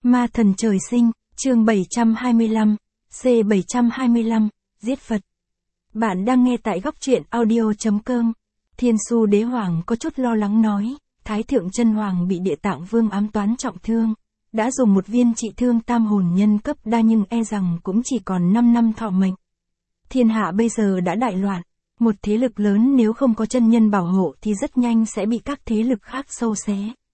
Ma thần trời sinh, chương 725, C725, giết Phật. Bạn đang nghe tại góc truyện audio.com. Thiên Su Đế Hoàng có chút lo lắng nói, Thái Thượng Chân Hoàng bị Địa Tạng Vương ám toán trọng thương, đã dùng một viên trị thương tam hồn nhân cấp đa nhưng e rằng cũng chỉ còn 5 năm thọ mệnh. Thiên hạ bây giờ đã đại loạn, một thế lực lớn nếu không có chân nhân bảo hộ thì rất nhanh sẽ bị các thế lực khác xâu xé.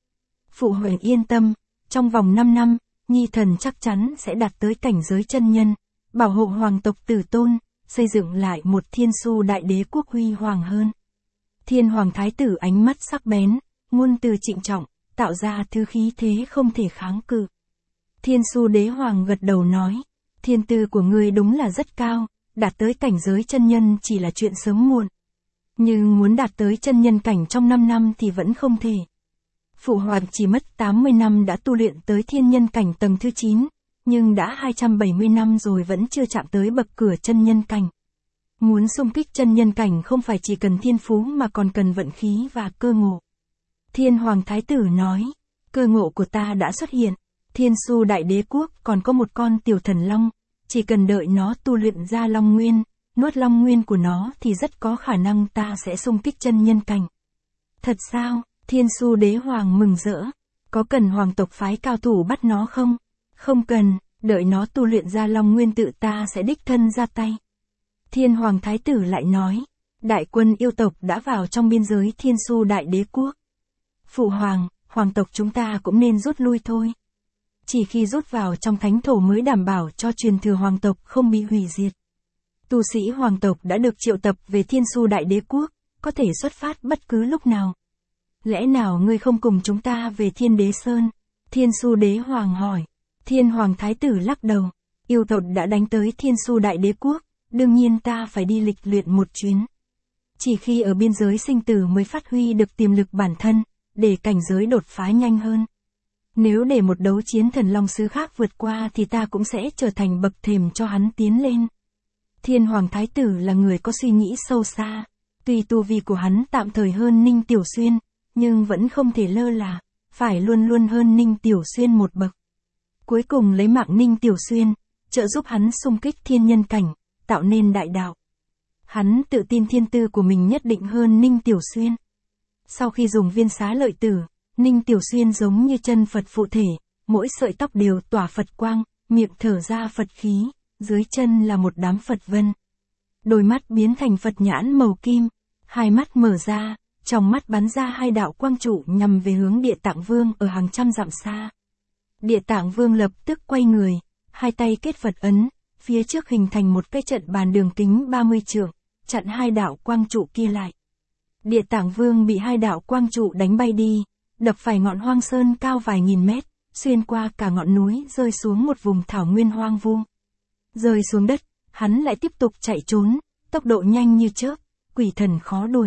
Phụ hoàng yên tâm, trong vòng 5 năm, Nhi thần chắc chắn sẽ đạt tới cảnh giới chân nhân, bảo hộ hoàng tộc tử tôn, xây dựng lại một Thiên Su Đại Đế quốc huy hoàng hơn. Thiên Hoàng Thái tử ánh mắt sắc bén, ngôn từ trịnh trọng, tạo ra thứ khí thế không thể kháng cự. Thiên Su Đế Hoàng gật đầu nói, thiên tư của ngươi đúng là rất cao, đạt tới cảnh giới chân nhân chỉ là chuyện sớm muộn. Nhưng muốn đạt tới chân nhân cảnh trong 5 năm thì vẫn không thể. Phụ hoàng chỉ mất 80 năm đã tu luyện tới thiên nhân cảnh tầng thứ 9, nhưng đã 270 năm rồi vẫn chưa chạm tới bậc cửa chân nhân cảnh. Muốn xung kích chân nhân cảnh không phải chỉ cần thiên phú mà còn cần vận khí và cơ ngộ. Thiên Hoàng Thái tử nói, cơ ngộ của ta đã xuất hiện, Thiên Su Đại Đế quốc còn có một con tiểu thần long, chỉ cần đợi nó tu luyện ra long nguyên, nuốt long nguyên của nó thì rất có khả năng ta sẽ xung kích chân nhân cảnh. Thật sao? Thiên Su Đế Hoàng mừng rỡ, có cần hoàng tộc phái cao thủ bắt nó không? Không cần, đợi nó tu luyện ra long nguyên tự ta sẽ đích thân ra tay. Thiên Hoàng Thái tử lại nói, đại quân yêu tộc đã vào trong biên giới Thiên Su Đại Đế quốc. Phụ hoàng, hoàng tộc chúng ta cũng nên rút lui thôi. Chỉ khi rút vào trong thánh thổ mới đảm bảo cho truyền thừa hoàng tộc không bị hủy diệt. Tu sĩ hoàng tộc đã được triệu tập về Thiên Su Đại Đế quốc, có thể xuất phát bất cứ lúc nào. Lẽ nào ngươi không cùng chúng ta về Thiên Đế Sơn? Thiên Su Đế Hoàng hỏi. Thiên Hoàng Thái tử lắc đầu. Yêu tộc đã đánh tới Thiên Su Đại Đế quốc, đương nhiên ta phải đi lịch luyện một chuyến. Chỉ khi ở biên giới sinh tử mới phát huy được tiềm lực bản thân, để cảnh giới đột phá nhanh hơn. Nếu để một đấu chiến thần long sứ khác vượt qua thì ta cũng sẽ trở thành bậc thềm cho hắn tiến lên. Thiên Hoàng Thái tử là người có suy nghĩ sâu xa. Tuy tu vi của hắn tạm thời hơn Ninh Tiểu Xuyên, nhưng vẫn không thể lơ là, phải luôn luôn hơn Ninh Tiểu Xuyên một bậc. Cuối cùng lấy mạng Ninh Tiểu Xuyên, trợ giúp hắn xung kích thiên nhân cảnh, tạo nên đại đạo. Hắn tự tin thiên tư của mình nhất định hơn Ninh Tiểu Xuyên. Sau khi dùng viên xá lợi tử, Ninh Tiểu Xuyên giống như chân Phật phụ thể, mỗi sợi tóc đều tỏa Phật quang, miệng thở ra Phật khí, dưới chân là một đám Phật vân. Đôi mắt biến thành Phật nhãn màu kim, hai mắt mở ra, trong mắt bắn ra hai đạo quang trụ nhằm về hướng Địa Tạng Vương ở hàng trăm dặm xa. Địa Tạng Vương lập tức quay người, hai tay kết Phật ấn, phía trước hình thành một cái trận bàn đường kính 30 trượng, chặn hai đạo quang trụ kia lại. Địa Tạng Vương bị hai đạo quang trụ đánh bay đi, đập phải ngọn hoang sơn cao vài nghìn mét, xuyên qua cả ngọn núi rơi xuống một vùng thảo nguyên hoang vu. Rơi xuống đất, hắn lại tiếp tục chạy trốn, tốc độ nhanh như chớp, quỷ thần khó đuổi.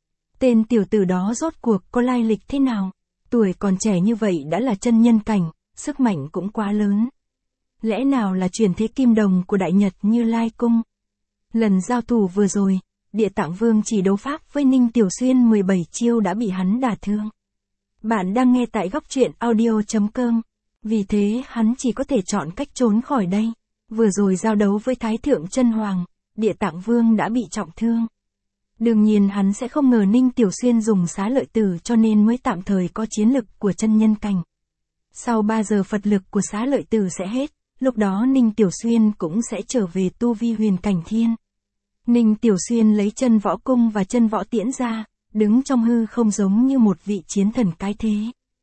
Tên tiểu tử đó rốt cuộc có lai lịch thế nào? Tuổi còn trẻ như vậy đã là chân nhân cảnh, sức mạnh cũng quá lớn. Lẽ nào là chuyển thế kim đồng của Đại Nhật Như Lai Cung? Lần giao thủ vừa rồi, Địa Tạng Vương chỉ đấu pháp với Ninh Tiểu Xuyên 17 chiêu đã bị hắn đả thương. Bạn đang nghe tại góc truyện audio.com. Vì thế hắn chỉ có thể chọn cách trốn khỏi đây. Vừa rồi giao đấu với Thái Thượng Chân Hoàng, Địa Tạng Vương đã bị trọng thương. Đương nhiên hắn sẽ không ngờ Ninh Tiểu Xuyên dùng xá lợi tử cho nên mới tạm thời có chiến lực của chân nhân cảnh. Sau 3 giờ Phật lực của xá lợi tử sẽ hết, lúc đó Ninh Tiểu Xuyên cũng sẽ trở về tu vi huyền cảnh thiên. Ninh Tiểu Xuyên lấy chân võ cung và chân võ tiễn ra, đứng trong hư không giống như một vị chiến thần cái thế.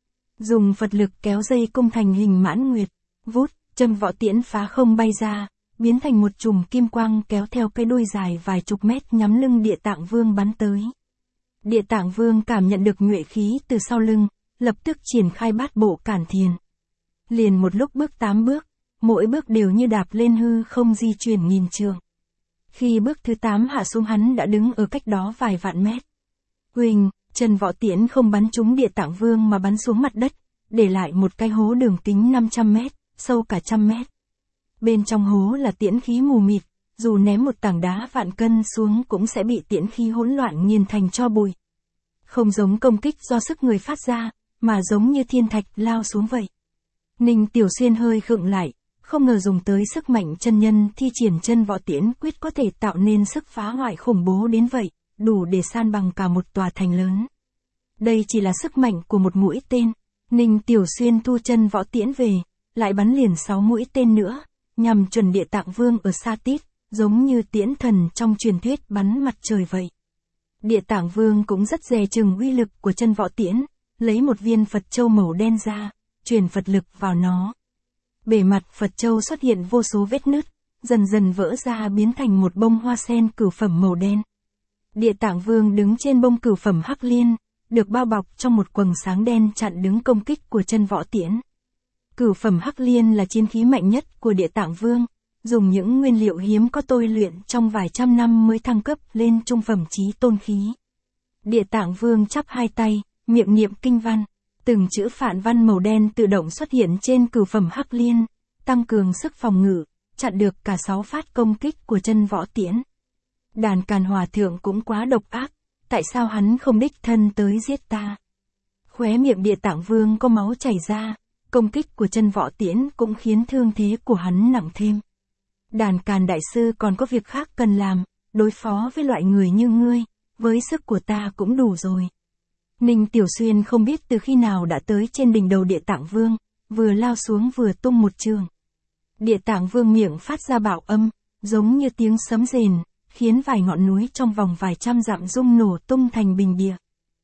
Dùng Phật lực kéo dây cung thành hình mãn nguyệt, vút, chân võ tiễn phá không bay ra, biến thành một chùm kim quang kéo theo cái đuôi dài vài chục mét nhắm lưng Địa Tạng Vương bắn tới. Địa Tạng Vương cảm nhận được nhuệ khí từ sau lưng, lập tức triển khai bát bộ cản thiền. Liền một lúc bước 8 bước, mỗi bước đều như đạp lên hư không di chuyển nghìn trượng. Khi bước thứ 8 hạ xuống hắn đã đứng ở cách đó vài vạn mét. Huỳnh, chân võ tiễn không bắn trúng Địa Tạng Vương mà bắn xuống mặt đất, để lại một cái hố đường kính 500 mét, sâu cả 100 mét. Bên trong hố là tiễn khí mù mịt, dù ném một tảng đá vạn cân xuống cũng sẽ bị tiễn khí hỗn loạn nghiền thành tro bụi. Không giống công kích do sức người phát ra, mà giống như thiên thạch lao xuống vậy. Ninh Tiểu Xuyên hơi khựng lại, không ngờ dùng tới sức mạnh chân nhân thi triển chân võ tiễn quyết có thể tạo nên sức phá hoại khủng bố đến vậy, đủ để san bằng cả một tòa thành lớn. Đây chỉ là sức mạnh của một mũi tên. Ninh Tiểu Xuyên thu chân võ tiễn về, lại bắn liền 6 mũi tên nữa, nhằm chuẩn Địa Tạng Vương ở xa tít, giống như tiễn thần trong truyền thuyết bắn mặt trời vậy. Địa Tạng Vương cũng rất dè chừng uy lực của chân võ tiễn, lấy một viên Phật châu màu đen ra, truyền Phật lực vào nó. Bề mặt Phật châu xuất hiện vô số vết nứt, dần dần vỡ ra biến thành một bông hoa sen cửu phẩm màu đen. Địa Tạng Vương đứng trên bông cửu phẩm hắc liên, được bao bọc trong một quầng sáng đen chặn đứng công kích của chân võ tiễn. Cửu phẩm hắc liên là chiến khí mạnh nhất của Địa Tạng Vương, dùng những nguyên liệu hiếm có tôi luyện trong vài trăm năm mới thăng cấp lên trung phẩm chí tôn khí. Địa Tạng Vương chắp hai tay, miệng niệm kinh văn, từng chữ phạn văn màu đen tự động xuất hiện trên cửu phẩm hắc liên, tăng cường sức phòng ngự, chặn được cả 6 phát công kích của chân võ tiễn. Đàn Càn Hòa Thượng cũng quá độc ác, tại sao hắn không đích thân tới giết ta? Khóe miệng Địa Tạng Vương có máu chảy ra, công kích của chân võ tiễn cũng khiến thương thế của hắn nặng thêm. Đàn Càn Đại Sư còn có việc khác cần làm, đối phó với loại người như ngươi, với sức của ta cũng đủ rồi. Ninh Tiểu Xuyên không biết từ khi nào đã tới trên đỉnh đầu Địa Tạng Vương, vừa lao xuống vừa tung một trường. Địa Tạng Vương miệng phát ra bạo âm, giống như tiếng sấm rền, khiến vài ngọn núi trong vòng vài trăm dặm rung nổ tung thành bình địa.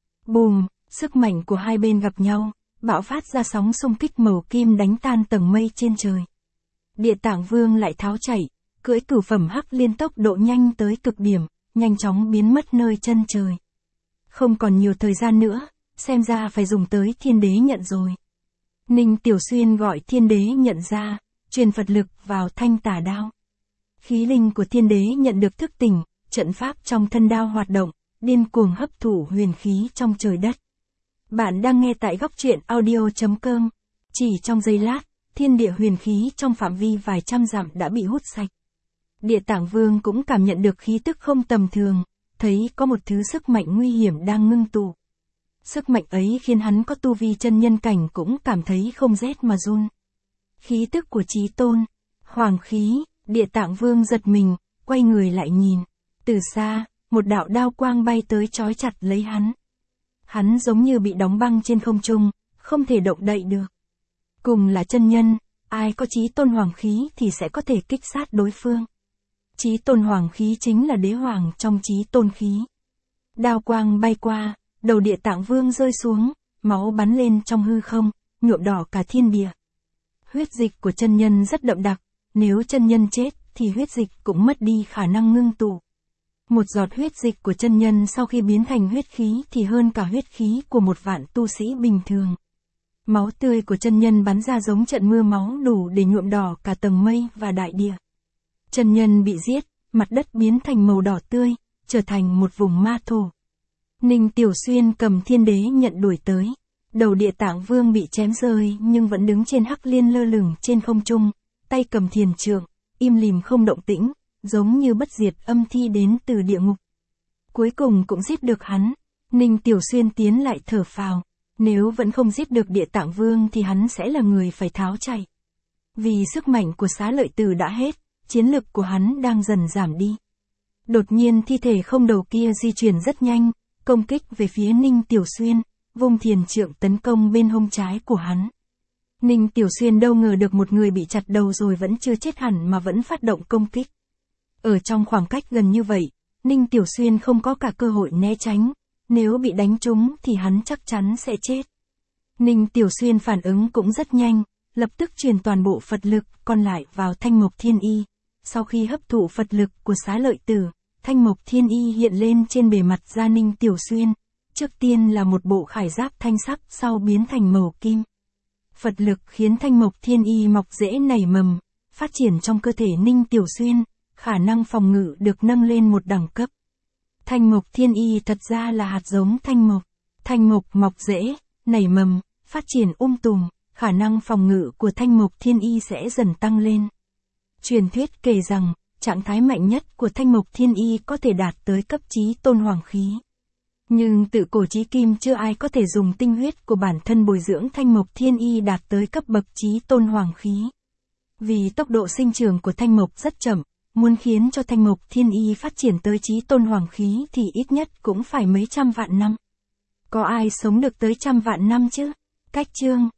Bùm, sức mạnh của hai bên gặp nhau, bạo phát ra sóng xung kích màu kim đánh tan tầng mây trên trời. Địa Tạng Vương lại tháo chạy, cưỡi cửu phẩm hắc liên tốc độ nhanh tới cực điểm, nhanh chóng biến mất nơi chân trời. Không còn nhiều thời gian nữa, xem ra phải dùng tới Thiên Đế Nhận rồi. Ninh Tiểu Xuyên gọi Thiên Đế Nhận ra, truyền Phật lực vào thanh tà đao. Khí linh của Thiên Đế Nhận được thức tỉnh, trận pháp trong thân đao hoạt động, điên cuồng hấp thụ huyền khí trong trời đất. Bạn đang nghe tại góc truyện audio.com. Chỉ trong giây lát, thiên địa huyền khí trong phạm vi vài trăm dặm đã bị hút sạch. Địa Tạng Vương cũng cảm nhận được khí tức không tầm thường, thấy có một thứ sức mạnh nguy hiểm đang ngưng tụ. Sức mạnh ấy khiến hắn có tu vi chân nhân cảnh cũng cảm thấy không rét mà run. Khí tức của Chí Tôn, hoàng khí. Địa Tạng Vương giật mình, quay người lại nhìn. Từ xa, một đạo đao quang bay tới trói chặt lấy hắn. Hắn giống như bị đóng băng trên không trung, không thể động đậy được. Cùng là chân nhân, ai có Chí Tôn hoàng khí thì sẽ có thể kích sát đối phương. Chí Tôn hoàng khí chính là đế hoàng trong Chí Tôn khí. Đao quang bay qua, đầu Địa Tạng Vương rơi xuống, máu bắn lên trong hư không, nhuộm đỏ cả thiên địa. Huyết dịch của chân nhân rất đậm đặc. Nếu chân nhân chết, thì huyết dịch cũng mất đi khả năng ngưng tụ. Một giọt huyết dịch của chân nhân sau khi biến thành huyết khí thì hơn cả huyết khí của một vạn tu sĩ bình thường. Máu tươi của chân nhân bắn ra giống trận mưa máu đủ để nhuộm đỏ cả tầng mây và đại địa. Chân nhân bị giết, mặt đất biến thành màu đỏ tươi, trở thành một vùng ma thổ. Ninh Tiểu Xuyên cầm Thiên Đế Nhận đuổi tới. Đầu Địa Tạng Vương bị chém rơi nhưng vẫn đứng trên hắc liên lơ lửng trên không trung. Tay cầm thiền trượng, im lìm không động tĩnh, giống như bất diệt âm thi đến từ địa ngục. Cuối cùng cũng giết được hắn. Ninh Tiểu Xuyên tiến lại thở phào. Nếu vẫn không giết được Địa Tạng Vương thì hắn sẽ là người phải tháo chạy. Vì sức mạnh của Xá Lợi Tử đã hết, chiến lực của hắn đang dần giảm đi. Đột nhiên thi thể không đầu kia di chuyển rất nhanh, công kích về phía Ninh Tiểu Xuyên, vung thiền trượng tấn công bên hông trái của hắn. Ninh Tiểu Xuyên đâu ngờ được một người bị chặt đầu rồi vẫn chưa chết hẳn mà vẫn phát động công kích. Ở trong khoảng cách gần như vậy, Ninh Tiểu Xuyên không có cả cơ hội né tránh, nếu bị đánh trúng thì hắn chắc chắn sẽ chết. Ninh Tiểu Xuyên phản ứng cũng rất nhanh, lập tức truyền toàn bộ Phật lực còn lại vào Thanh Mộc Thiên Y. Sau khi hấp thụ Phật lực của Xá Lợi Tử, Thanh Mộc Thiên Y hiện lên trên bề mặt da Ninh Tiểu Xuyên. Trước tiên là một bộ khải giáp thanh sắc, sau biến thành màu kim. Phật lực khiến Thanh Mộc Thiên Y mọc rễ nảy mầm, phát triển trong cơ thể Ninh Tiểu Xuyên, khả năng phòng ngự được nâng lên một đẳng cấp. Thanh Mộc Thiên Y thật ra là hạt giống thanh mộc. Thanh mộc mọc rễ, nảy mầm, phát triển tùm, khả năng phòng ngự của Thanh Mộc Thiên Y sẽ dần tăng lên. Truyền thuyết kể rằng, trạng thái mạnh nhất của Thanh Mộc Thiên Y có thể đạt tới cấp Chí Tôn hoàng khí. Nhưng tự cổ chí kim chưa ai có thể dùng tinh huyết của bản thân bồi dưỡng thanh mộc thiên y đạt tới cấp bậc chí tôn hoàng khí. Vì tốc độ sinh trưởng của thanh mộc rất chậm, muốn khiến cho thanh mộc thiên y phát triển tới chí tôn hoàng khí thì ít nhất cũng phải mấy trăm vạn năm. Có ai sống được tới trăm vạn năm chứ? Cách chương